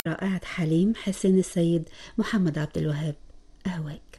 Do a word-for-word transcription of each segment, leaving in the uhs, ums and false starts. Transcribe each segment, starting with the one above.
رائعة حليم حسين السيد محمد عبد الوهاب. أهواك.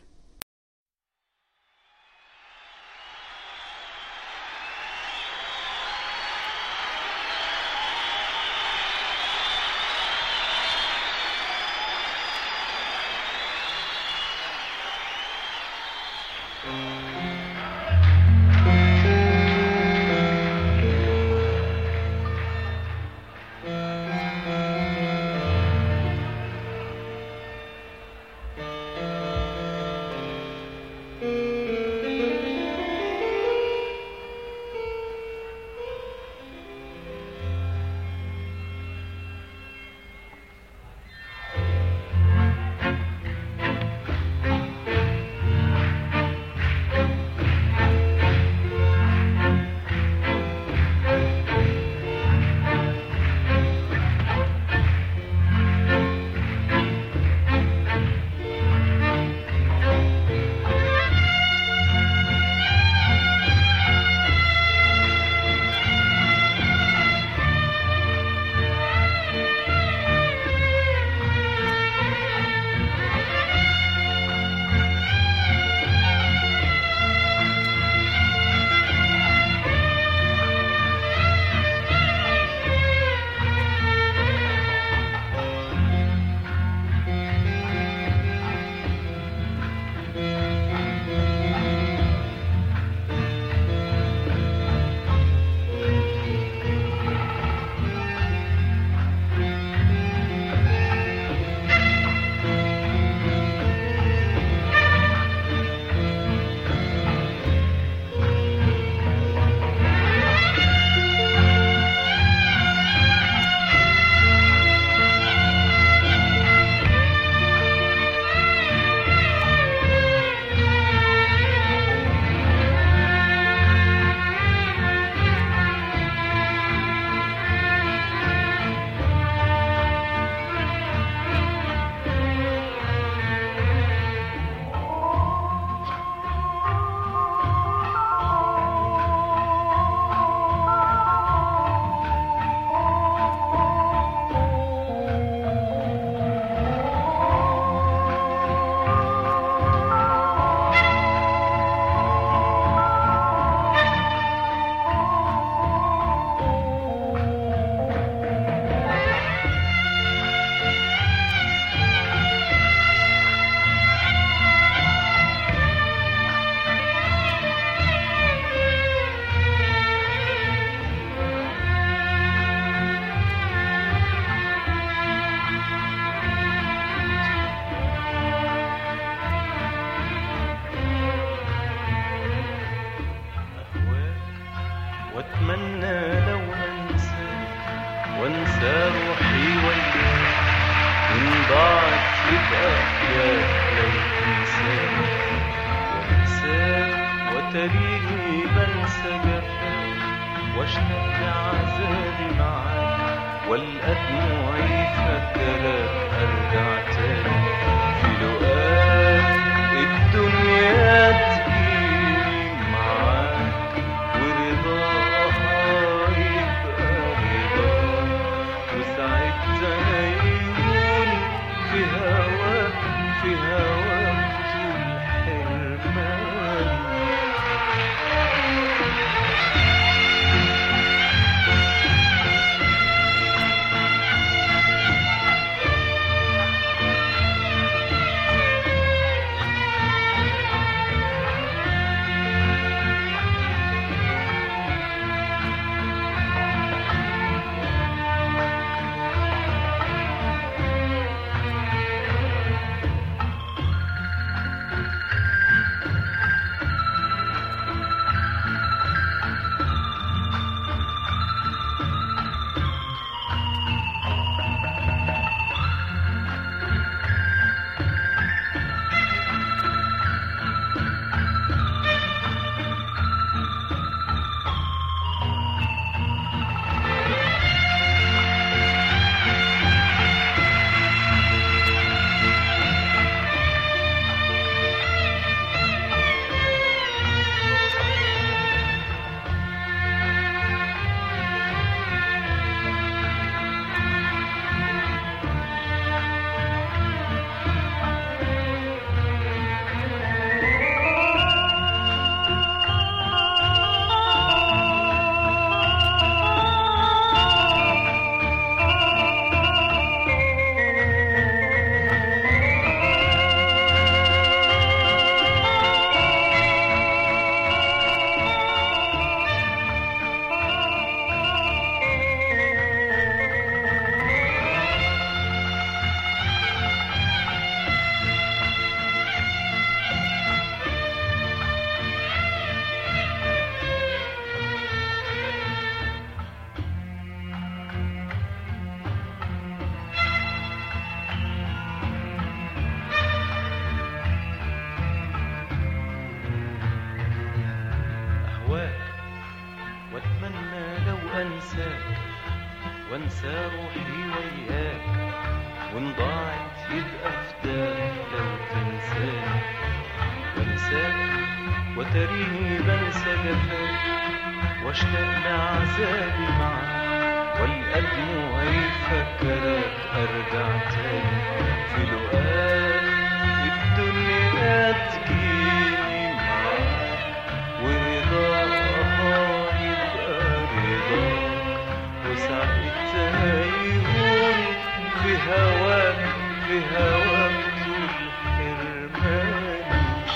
وانسى روحي وياك، وان ضاعت يبقى فداك لو تنساني. بنساك وتريني بنسى جفاك، واشتاق لعذابي معاك، والقى دموعي فكرك ارجع تاني. في لقاك الدنيا تجيني معاك، ورضاها يبقى رضاك، وساعتها يهون في هواك في هواك طول حرماني.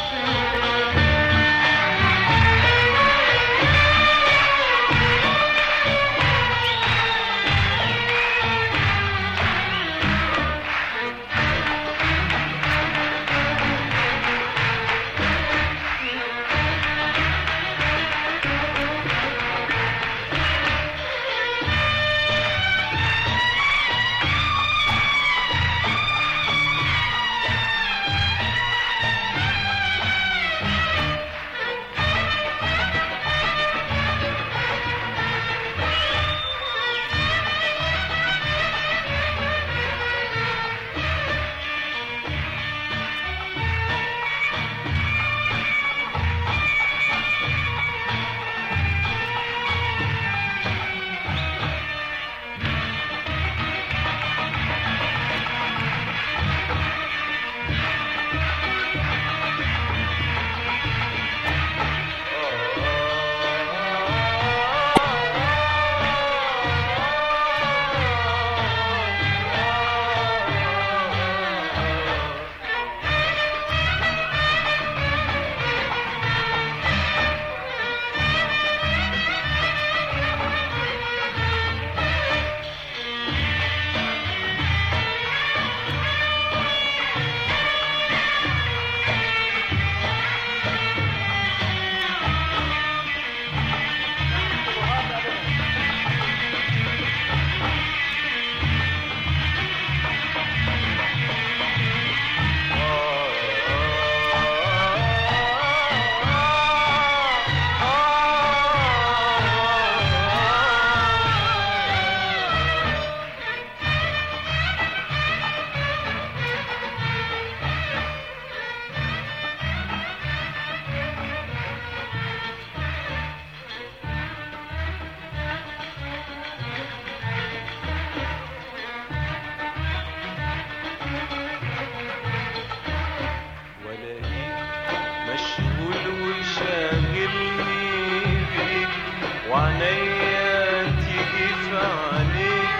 وعنيا تيجي في عليك،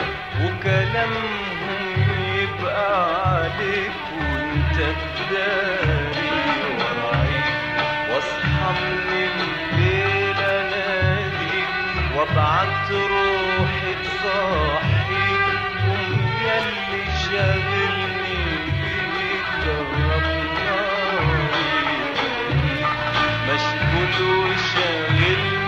وكلامهم يبقى عليك، وانت تداري ورايك. واصحى من الليل اناديك، وابعت روحي تصحيك، قوم ياللي شاغلني بيك جرب ناري. مشغول وشاغلني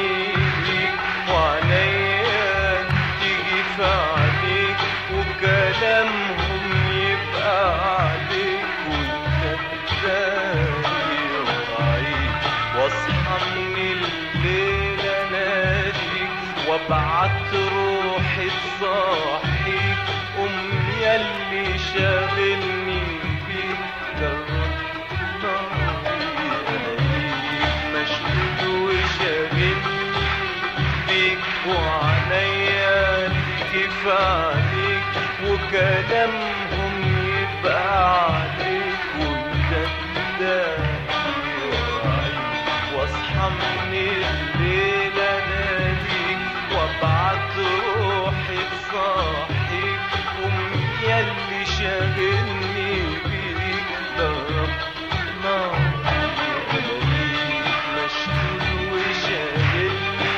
وعنيا تيجي في عليك، وكلامهم يبقى عليك، وانت تداري ورايك. واصحى من الليل اناديك، وابعت روحي تصحيك، قوم ياللي شاغلني بيك جرب ناري. الاقيك مشغول وشاغلني وعنيا تيجي في عليك، وكلامهم يبقى عليك، وانت تداري ورايك. واصحى من الليل اناديك، وابعت روحي تصحيك، قوم ياللي شاغلني بيك ضرب ناري. الاقيك مشغول وشاغلني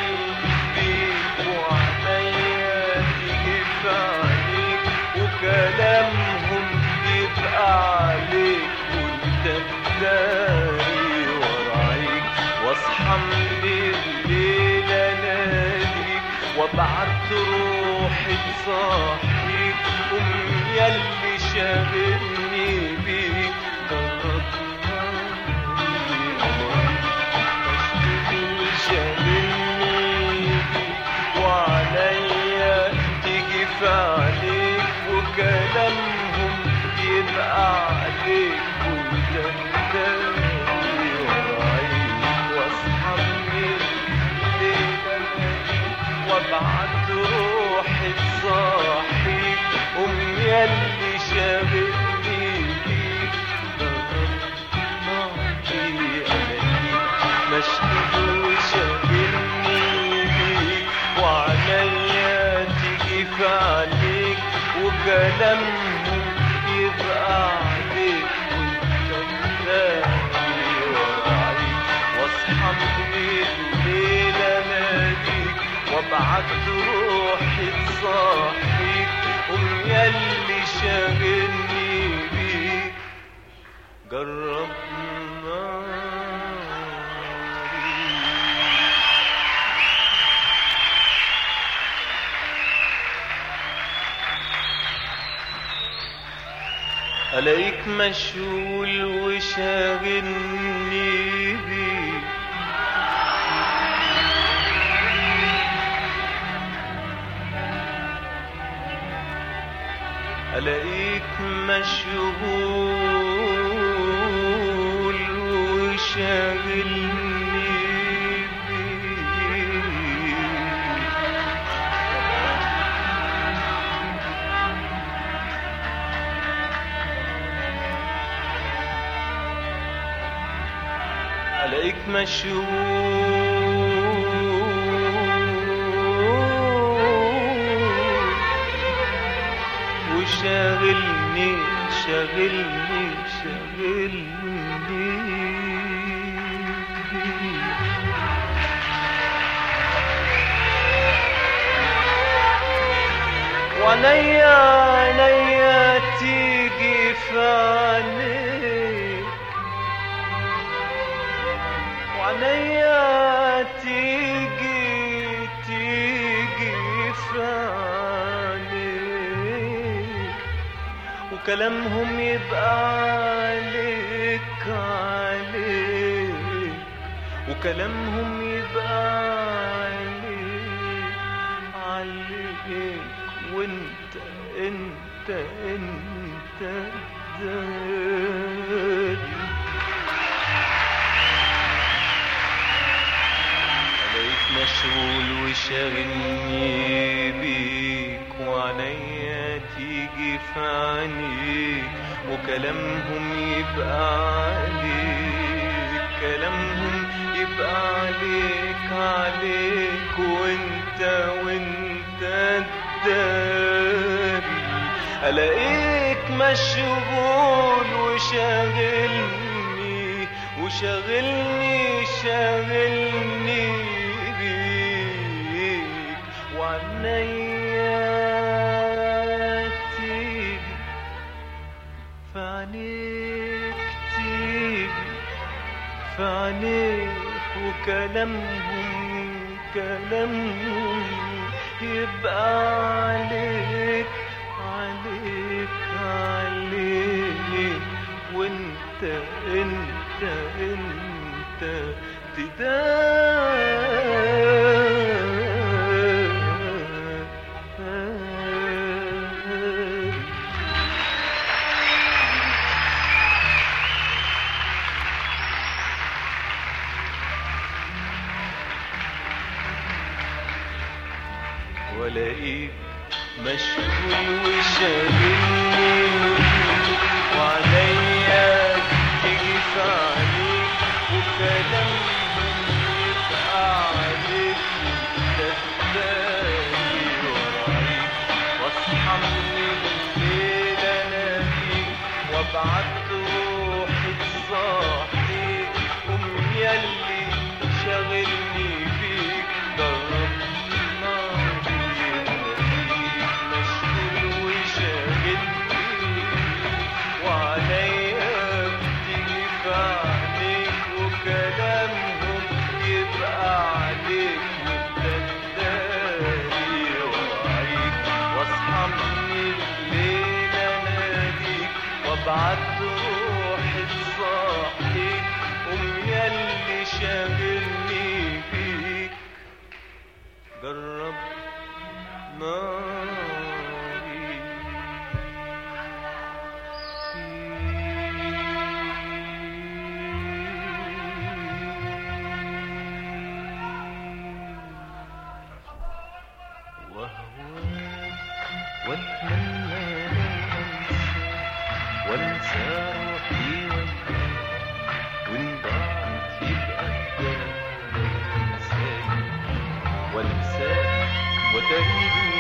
وكلامهم يبقى عليك، وانت تداري ورايك. واصحى من الليل اناديك، وابعت روحي تصحيك، قوم ياللي شاغلني بيك ضرب ناري. شاغلني بيك وعليا تيجي وكلامهم يبقى عليك وانت تداري وراعيك، واصحى من الليل اناديك وابعت روحي تصحيك، قوم ياللي شاغلني بيك جرب ناري. ألاقيك مشغول وشاغلني بيك، ألاقيك مشغول وشاغلني بيك، ألاقيك مشغول وشاغلني شاغلني شاغلني وعليا عليا تيجي في عينيك، وعليا تيجي تيجي في عينيك، وكلامهم يبقى عليك عليك، وكلامهم يبقى عليك عليك، وانت انت انت داري. عليك مشغول وشاغلني بيك، وعليا تيجي في عينيك، وكلامهم يبقى عليك كلامهم يبقى عليك عليك، وانت وانت الداري. ألاقيك مشغول وشاغلني وشاغلني شاغلني بيك، وعنيا تيجي فعنيك تيجي فعنيك، وكلامهم كلامهم يبقى عليك عليك عليك، وانت انت انت تداري. ولاقيك مشغول وشاغلني، وعليا تيجي في عينيك، وكلامهم يبقى عليك تداري وراعيك، واصحى من الليل اناديك وابعت روحي تصحيك، قوم ياللي شاغلني بيك جرب بعت روحي تصحيك، قوم ياللي شاغلني بيك جرب ناري. وهواك واتمنى وانسى روحي وياك، وان ضاعت يبقى الدار انساني وانساك وتريد